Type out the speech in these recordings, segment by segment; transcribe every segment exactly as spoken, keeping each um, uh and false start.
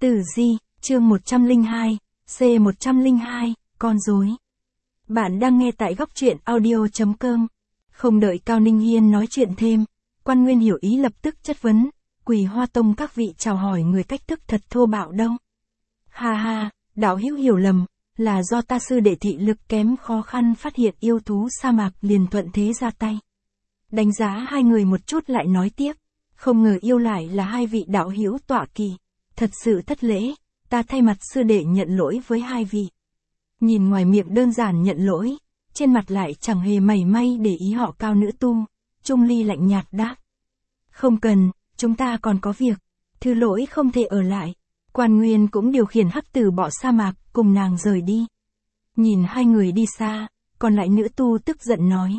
Tử Di, chương một trăm lẻ hai, C một trăm lẻ hai, con rối. Bạn đang nghe tại góc truyện audio chấm com. Không đợi Cao Ninh Hiên nói chuyện thêm, Quan Nguyên hiểu ý lập tức chất vấn, Quỳ Hoa Tông các vị chào hỏi người cách thức thật thô bạo đâu. Ha ha, đạo hữu hiểu lầm, là do ta sư đệ thị lực kém khó khăn phát hiện yêu thú sa mạc liền thuận thế ra tay. Đánh giá hai người một chút lại nói tiếp, không ngờ yêu lại là hai vị đạo hữu tọa kỳ. Thật sự thất lễ, ta thay mặt sư đệ nhận lỗi với hai vị. Nhìn ngoài miệng đơn giản nhận lỗi, trên mặt lại chẳng hề mảy may để ý họ Cao nữ tu, Trung Ly lạnh nhạt đáp. Không cần, chúng ta còn có việc, thứ lỗi không thể ở lại. Quan Nguyên cũng điều khiển hắc tử bỏ sa mạc, cùng nàng rời đi. Nhìn hai người đi xa, còn lại nữ tu tức giận nói.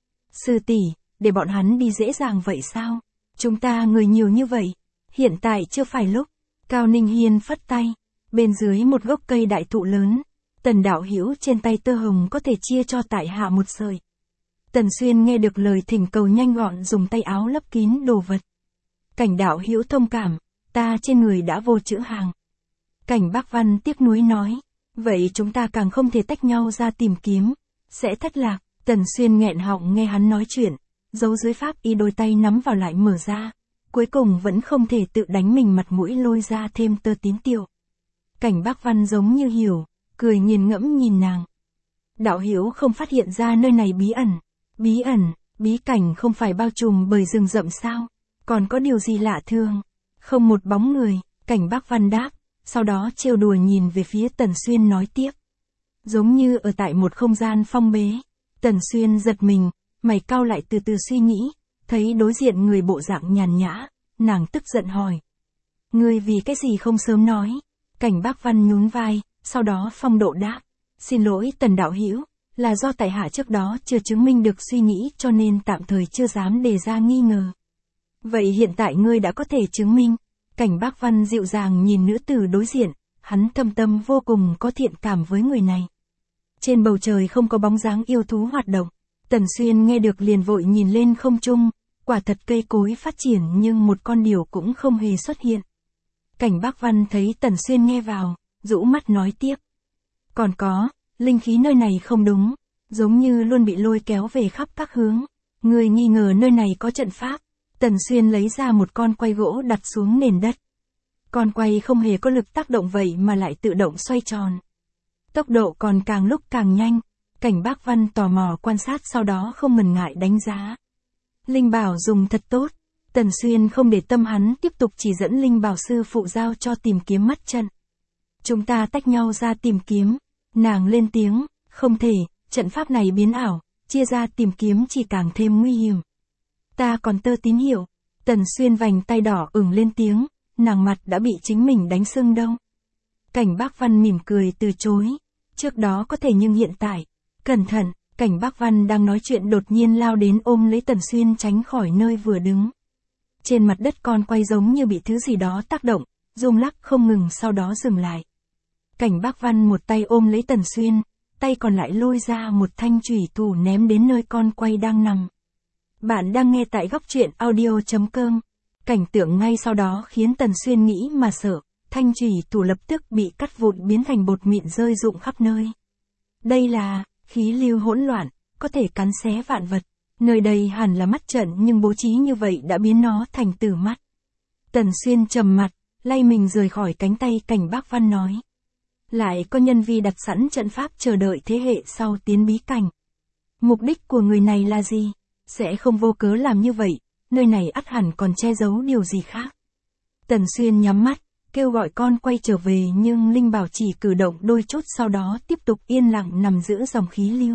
Sư tỷ, để bọn hắn đi dễ dàng vậy sao? Chúng ta người nhiều như vậy, hiện tại chưa phải lúc. Cao Ninh Hiên phất tay, bên dưới một gốc cây đại thụ lớn, Tần đạo hữu trên tay tơ hồng có thể chia cho tại hạ một sợi. Tần Xuyên nghe được lời thỉnh cầu nhanh gọn dùng tay áo lấp kín đồ vật. Cảnh đạo hữu thông cảm, ta trên người đã vô chữ hàng. Cảnh Bác Văn tiếc nuối nói, vậy chúng ta càng không thể tách nhau ra tìm kiếm, sẽ thất lạc. Tần Xuyên nghẹn họng nghe hắn nói chuyện, giấu dưới pháp y đôi tay nắm vào lại mở ra. Cuối cùng vẫn không thể tự đánh mình mặt mũi lôi ra thêm tơ tín tiểu. Cảnh Bác Văn giống như hiểu, cười nghiền ngẫm nhìn nàng. Đạo hữu không phát hiện ra nơi này bí ẩn. Bí ẩn, bí cảnh không phải bao trùm bởi rừng rậm sao? Còn có điều gì lạ thường? Không một bóng người, Cảnh Bác Văn đáp, sau đó trêu đùa nhìn về phía Tần Xuyên nói tiếp. Giống như ở tại một không gian phong bế. Tần Xuyên giật mình, mày cau lại từ từ suy nghĩ. Thấy đối diện người bộ dạng nhàn nhã, nàng tức giận hỏi. Ngươi vì cái gì không sớm nói? Cảnh Bác Văn nhún vai, sau đó phong độ đáp. Xin lỗi Tần đạo hữu, là do tại hạ trước đó chưa chứng minh được suy nghĩ cho nên tạm thời chưa dám đề ra nghi ngờ. Vậy hiện tại ngươi đã có thể chứng minh. Cảnh Bác Văn dịu dàng nhìn nữ tử đối diện, hắn thâm tâm vô cùng có thiện cảm với người này. Trên bầu trời không có bóng dáng yêu thú hoạt động. Tần Xuyên nghe được liền vội nhìn lên không trung. Quả thật cây cối phát triển nhưng một con điểu cũng không hề xuất hiện. Cảnh Bác Văn thấy Tần Xuyên nghe vào, rũ mắt nói tiếp. Còn có, linh khí nơi này không đúng, giống như luôn bị lôi kéo về khắp các hướng. Người nghi ngờ nơi này có trận pháp. Tần Xuyên lấy ra một con quay gỗ đặt xuống nền đất. Con quay không hề có lực tác động vậy mà lại tự động xoay tròn. Tốc độ còn càng lúc càng nhanh. Cảnh Bác Văn tò mò quan sát sau đó không ngần ngại đánh giá. Linh bảo dùng thật tốt. Tần Xuyên không để tâm hắn tiếp tục chỉ dẫn linh bảo sư phụ giao cho tìm kiếm mắt trận. Chúng ta tách nhau ra tìm kiếm. Nàng lên tiếng, không thể, trận pháp này biến ảo, chia ra tìm kiếm chỉ càng thêm nguy hiểm. Ta còn tơ tín hiệu. Tần Xuyên vành tay đỏ ửng lên tiếng, nàng mặt đã bị chính mình đánh sưng đâu. Cảnh Bác Văn mỉm cười từ chối. Trước đó có thể nhưng hiện tại, cẩn thận. Cảnh Bác Văn đang nói chuyện đột nhiên lao đến ôm lấy Tần Xuyên tránh khỏi nơi vừa đứng. Trên mặt đất con quay giống như bị thứ gì đó tác động, rung lắc không ngừng sau đó dừng lại. Cảnh Bác Văn một tay ôm lấy Tần Xuyên, tay còn lại lôi ra một thanh chủy thủ ném đến nơi con quay đang nằm. Bạn đang nghe tại góc truyện audio chấm com. Cảnh tượng ngay sau đó khiến Tần Xuyên nghĩ mà sợ, thanh chủy thủ lập tức bị cắt vụn biến thành bột mịn rơi rụng khắp nơi. Đây là khí lưu hỗn loạn, có thể cắn xé vạn vật. Nơi đây hẳn là mắt trận nhưng bố trí như vậy đã biến nó thành tử mắt. Tần Xuyên trầm mặt, lay mình rời khỏi cánh tay Cảnh Bác Văn nói. Lại có nhân vi đặt sẵn trận pháp chờ đợi thế hệ sau tiến bí cảnh. Mục đích của người này là gì? Sẽ không vô cớ làm như vậy, nơi này ắt hẳn còn che giấu điều gì khác. Tần Xuyên nhắm mắt, kêu gọi con quay trở về nhưng linh bảo chỉ cử động đôi chút sau đó tiếp tục yên lặng nằm giữa dòng khí lưu.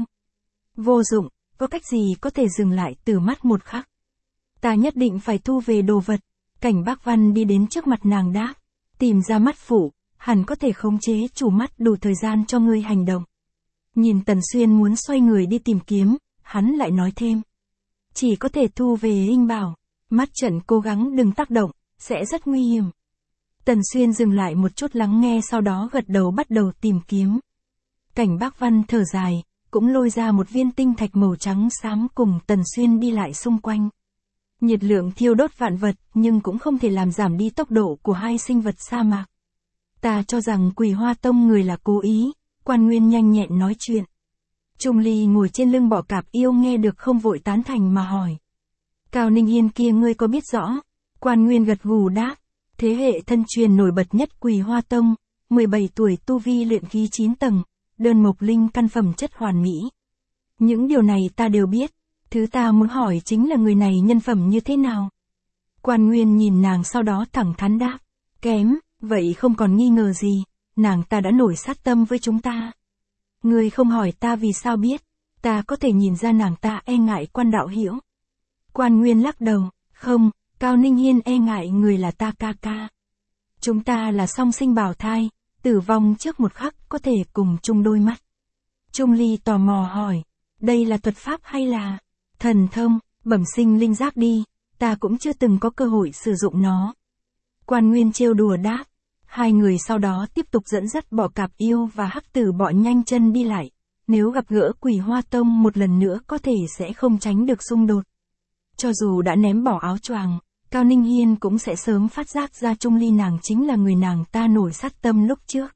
Vô dụng, có cách gì có thể dừng lại từ mắt một khắc. Ta nhất định phải thu về đồ vật. Cảnh Bác Văn đi đến trước mặt nàng đáp, tìm ra mắt phụ, hẳn có thể khống chế chủ mắt đủ thời gian cho ngươi hành động. Nhìn Tần Xuyên muốn xoay người đi tìm kiếm, hắn lại nói thêm. Chỉ có thể thu về linh bảo, mắt trận cố gắng đừng tác động, sẽ rất nguy hiểm. Tần Xuyên dừng lại một chút lắng nghe sau đó gật đầu bắt đầu tìm kiếm. Cảnh Bác Văn thở dài, cũng lôi ra một viên tinh thạch màu trắng xám cùng Tần Xuyên đi lại xung quanh. Nhiệt lượng thiêu đốt vạn vật nhưng cũng không thể làm giảm đi tốc độ của hai sinh vật sa mạc. Ta cho rằng Quỳ Hoa Tông người là cố ý, Quan Nguyên nhanh nhẹn nói chuyện. Trung Ly ngồi trên lưng bọ cạp yêu nghe được không vội tán thành mà hỏi. Cao Ninh Hiên kia ngươi có biết rõ? Quan Nguyên gật gù đáp. Thế hệ thân truyền nổi bật nhất Quỳ Hoa Tông, mười bảy tuổi tu vi luyện khí chín tầng, đơn mộc linh căn phẩm chất hoàn mỹ. Những điều này ta đều biết, thứ ta muốn hỏi chính là người này nhân phẩm như thế nào? Quan Nguyên nhìn nàng sau đó thẳng thắn đáp. Kém, vậy không còn nghi ngờ gì, nàng ta đã nổi sát tâm với chúng ta. Ngươi không hỏi ta vì sao biết, ta có thể nhìn ra nàng ta e ngại Quan đạo hữu. Quan Nguyên lắc đầu, không, Cao Ninh Hiên e ngại người là ta ca ca. Chúng ta là song sinh bào thai, tử vong trước một khắc có thể cùng chung đôi mắt. Trung Ly tò mò hỏi, đây là thuật pháp hay là thần thông, bẩm sinh linh giác đi, ta cũng chưa từng có cơ hội sử dụng nó. Quan Nguyên trêu đùa đáp. Hai người sau đó tiếp tục dẫn dắt bọ cạp yêu và hắc tử bọ nhanh chân đi lại. Nếu gặp gỡ Quỳ Hoa Tông một lần nữa có thể sẽ không tránh được xung đột. Cho dù đã ném bỏ áo choàng, Cao Ninh Hiên cũng sẽ sớm phát giác ra Trung Ly nàng chính là người nàng ta nổi sát tâm lúc trước.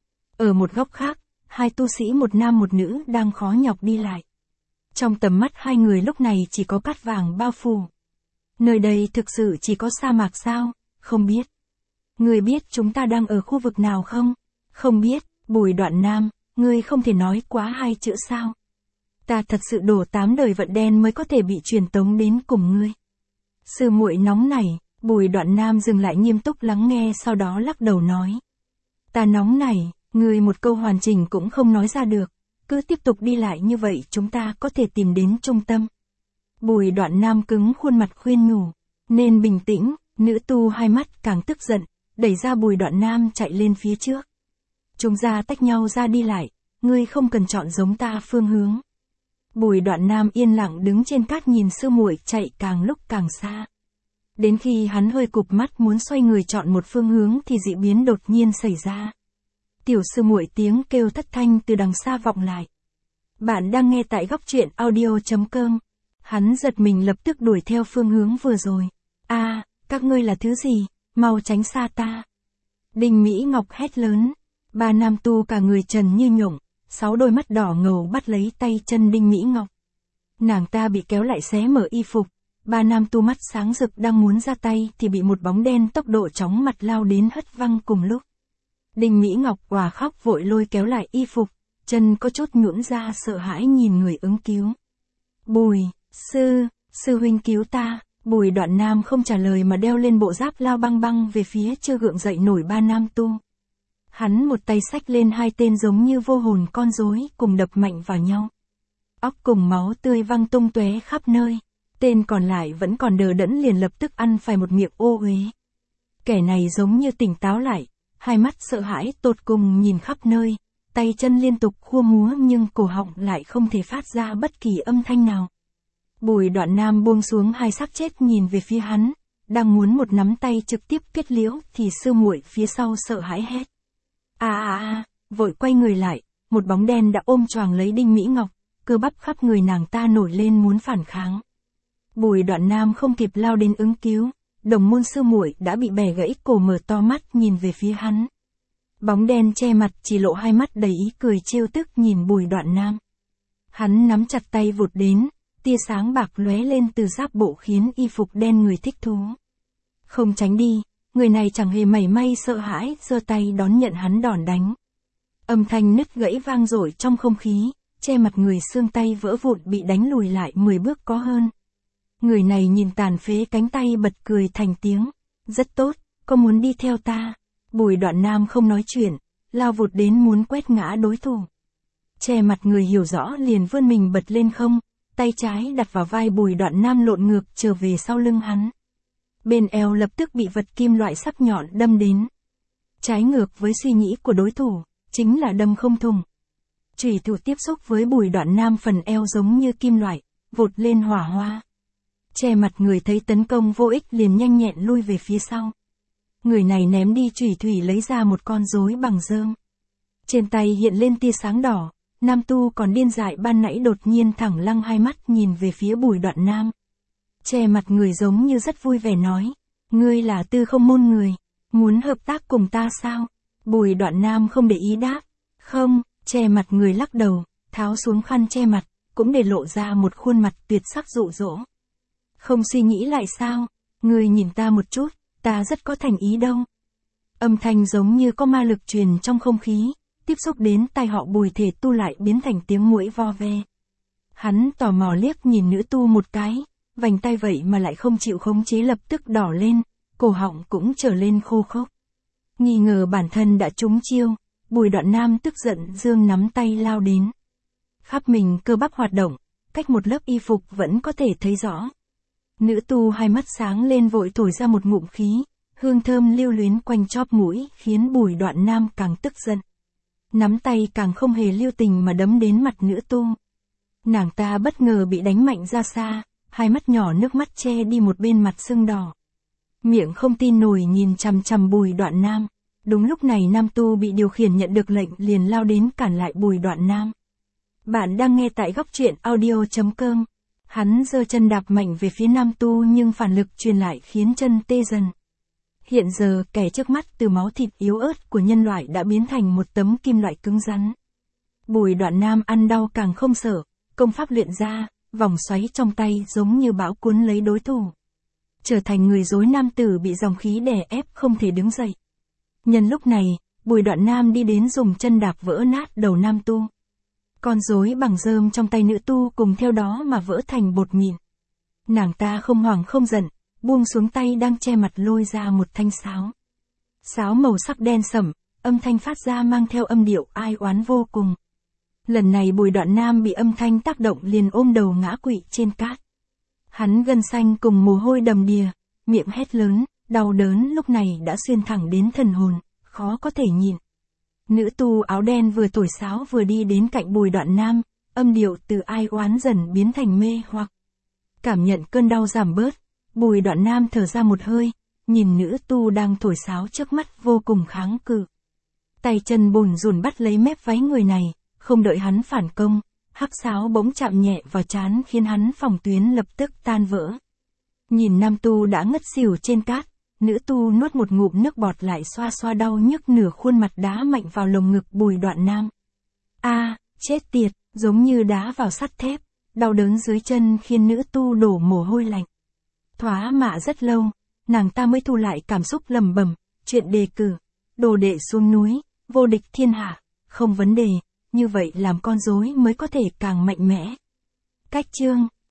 Ở một góc khác, hai tu sĩ một nam một nữ đang khó nhọc đi lại. Trong tầm mắt hai người lúc này chỉ có cát vàng bao phủ. Nơi đây thực sự chỉ có sa mạc sao? Không biết. Ngươi biết chúng ta đang ở khu vực nào không? Không biết, Bùi Đoạn Nam, ngươi không thể nói quá hai chữ sao? Ta thật sự đổ tám đời vận đen mới có thể bị truyền tống đến cùng ngươi. Sư muội nóng nảy, Bùi Đoạn Nam dừng lại nghiêm túc lắng nghe sau đó lắc đầu nói. Ta nóng nảy, ngươi một câu hoàn chỉnh cũng không nói ra được, cứ tiếp tục đi lại như vậy chúng ta có thể tìm đến trung tâm. Bùi Đoạn Nam cứng khuôn mặt khuyên nhủ, nên bình tĩnh, nữ tu hai mắt càng tức giận, đẩy ra Bùi Đoạn Nam chạy lên phía trước. Chúng ra tách nhau ra đi lại, ngươi không cần chọn giống ta phương hướng. Bùi Đoạn Nam yên lặng đứng trên cát nhìn sư muội chạy càng lúc càng xa. Đến khi hắn hơi cụp mắt muốn xoay người chọn một phương hướng thì dị biến đột nhiên xảy ra. Tiểu sư muội tiếng kêu thất thanh từ đằng xa vọng lại. Bạn đang nghe tại góc truyện audio chấm com. Hắn giật mình lập tức đuổi theo phương hướng vừa rồi. A, à, các ngươi là thứ gì? Mau tránh xa ta. Đinh Mỹ Ngọc hét lớn. Ba nam tu cả người trần như nhộng, sáu đôi mắt đỏ ngầu bắt lấy tay chân Đinh Mỹ Ngọc. Nàng ta bị kéo lại xé mở y phục. Ba nam tu mắt sáng rực đang muốn ra tay thì bị một bóng đen tốc độ chóng mặt lao đến hất văng cùng lúc. Đinh Mỹ Ngọc òa khóc vội lôi kéo lại y phục, chân có chút nhũn ra sợ hãi nhìn người ứng cứu. Bùi, sư, sư huynh cứu ta. Bùi Đoạn Nam không trả lời mà đeo lên bộ giáp lao băng băng về phía chưa gượng dậy nổi ba nam tu. Hắn một tay xách lên hai tên giống như vô hồn con rối cùng đập mạnh vào nhau. Óc cùng máu tươi văng tung tóe khắp nơi. Tên còn lại vẫn còn đờ đẫn liền lập tức ăn phải một miệng ô uế. Kẻ này giống như tỉnh táo lại, hai mắt sợ hãi tột cùng nhìn khắp nơi, tay chân liên tục khua múa nhưng cổ họng lại không thể phát ra bất kỳ âm thanh nào. Bùi Đoạn Nam buông xuống hai xác chết nhìn về phía hắn, đang muốn một nắm tay trực tiếp kết liễu thì sư muội phía sau sợ hãi hét. A a a, vội quay người lại, một bóng đen đã ôm choàng lấy Đinh Mỹ Ngọc, cơ bắp khắp người nàng ta nổi lên muốn phản kháng. Bùi Đoạn Nam không kịp lao đến ứng cứu, đồng môn sư muội đã bị bẻ gãy cổ mở to mắt nhìn về phía hắn. Bóng đen che mặt chỉ lộ hai mắt đầy ý cười trêu tức nhìn Bùi Đoạn Nam. Hắn nắm chặt tay vụt đến, tia sáng bạc lóe lên từ giáp bộ khiến y phục đen người thích thú. Không tránh đi, người này chẳng hề mảy may sợ hãi, giơ tay đón nhận hắn đòn đánh. Âm thanh nứt gãy vang dội trong không khí, che mặt người xương tay vỡ vụn bị đánh lùi lại mười bước có hơn. Người này nhìn tàn phế cánh tay bật cười thành tiếng. Rất tốt, có muốn đi theo ta? Bùi Đoạn Nam không nói chuyện, lao vụt đến muốn quét ngã đối thủ. Che mặt người hiểu rõ liền vươn mình bật lên không, tay trái đặt vào vai Bùi Đoạn Nam lộn ngược trở về sau lưng hắn. Bên eo lập tức bị vật kim loại sắc nhọn đâm đến. Trái ngược với suy nghĩ của đối thủ, chính là đâm không thủng. Chủy thủ tiếp xúc với Bùi Đoạn Nam phần eo giống như kim loại, vụt lên hỏa hoa. Che mặt người thấy tấn công vô ích liền nhanh nhẹn lui về phía sau. Người này ném đi chủy thủy lấy ra một con rối bằng rơm. Trên tay hiện lên tia sáng đỏ, nam tu còn điên dại ban nãy đột nhiên thẳng lăng hai mắt nhìn về phía Bùi Đoạn Nam. Che mặt người giống như rất vui vẻ nói, ngươi là Tư Không môn người, muốn hợp tác cùng ta sao? Bùi Đoạn Nam không để ý đáp. Không, che mặt người lắc đầu, tháo xuống khăn che mặt, cũng để lộ ra một khuôn mặt tuyệt sắc dụ dỗ. Không suy nghĩ lại sao? Người nhìn ta một chút, ta rất có thành ý đâu. Âm thanh giống như có ma lực truyền trong không khí, tiếp xúc đến tai họ Bùi Thể Tu lại biến thành tiếng muỗi vo ve. Hắn tò mò liếc nhìn nữ tu một cái, vành tay vậy mà lại không chịu khống chế lập tức đỏ lên, cổ họng cũng trở lên khô khốc. Nghi ngờ bản thân đã trúng chiêu, Bùi Đoạn Nam tức giận giương nắm tay lao đến. Khắp mình cơ bắp hoạt động, cách một lớp y phục vẫn có thể thấy rõ. Nữ tu hai mắt sáng lên vội thổi ra một ngụm khí, hương thơm lưu luyến quanh chóp mũi khiến Bùi Đoạn Nam càng tức giận. Nắm tay càng không hề lưu tình mà đấm đến mặt nữ tu. Nàng ta bất ngờ bị đánh mạnh ra xa, hai mắt nhỏ nước mắt che đi một bên mặt sưng đỏ. Miệng không tin nổi nhìn chằm chằm Bùi Đoạn Nam. Đúng lúc này nam tu bị điều khiển nhận được lệnh liền lao đến cản lại Bùi Đoạn Nam. Bạn đang nghe tại góc truyện audio chấm com. Hắn giơ chân đạp mạnh về phía nam tu nhưng phản lực truyền lại khiến chân tê dần. Hiện giờ kẻ trước mắt từ máu thịt yếu ớt của nhân loại đã biến thành một tấm kim loại cứng rắn. Bùi Đoạn Nam ăn đau càng không sợ, công pháp luyện ra, vòng xoáy trong tay giống như bão cuốn lấy đối thủ. Trở thành người rối nam tử bị dòng khí đè ép không thể đứng dậy. Nhân lúc này, Bùi Đoạn Nam đi đến dùng chân đạp vỡ nát đầu nam tu. Con rối bằng rơm trong tay nữ tu cùng theo đó mà vỡ thành bột mịn. Nàng ta không hoảng không giận, buông xuống tay đang che mặt lôi ra một thanh sáo. Sáo màu sắc đen sẫm, âm thanh phát ra mang theo âm điệu ai oán vô cùng. Lần này Bùi Đoạn Nam bị âm thanh tác động liền ôm đầu ngã quỵ trên cát. Hắn gân xanh cùng mồ hôi đầm đìa, miệng hét lớn, đau đớn lúc này đã xuyên thẳng đến thần hồn, khó có thể nhịn. Nữ tu áo đen vừa thổi sáo vừa đi đến cạnh Bùi Đoạn Nam, âm điệu từ ai oán dần biến thành mê hoặc. Cảm nhận cơn đau giảm bớt, Bùi Đoạn Nam thở ra một hơi, nhìn nữ tu đang thổi sáo trước mắt vô cùng kháng cự. Tay chân bùn rùn bắt lấy mép váy người này, không đợi hắn phản công, hắc sáo bỗng chạm nhẹ vào trán khiến hắn phòng tuyến lập tức tan vỡ. Nhìn nam tu đã ngất xỉu trên cát, nữ tu nuốt một ngụm nước bọt lại xoa xoa đau nhức nửa khuôn mặt đá mạnh vào lồng ngực Bùi Đoạn Nam. A, à, chết tiệt, giống như đá vào sắt thép, đau đớn dưới chân khiến nữ tu đổ mồ hôi lạnh. Thoá mạ rất lâu, nàng ta mới thu lại cảm xúc lầm bầm, chuyện đề cử, đồ đệ xuống núi, vô địch thiên hạ, không vấn đề, như vậy làm con rối mới có thể càng mạnh mẽ. Cách chương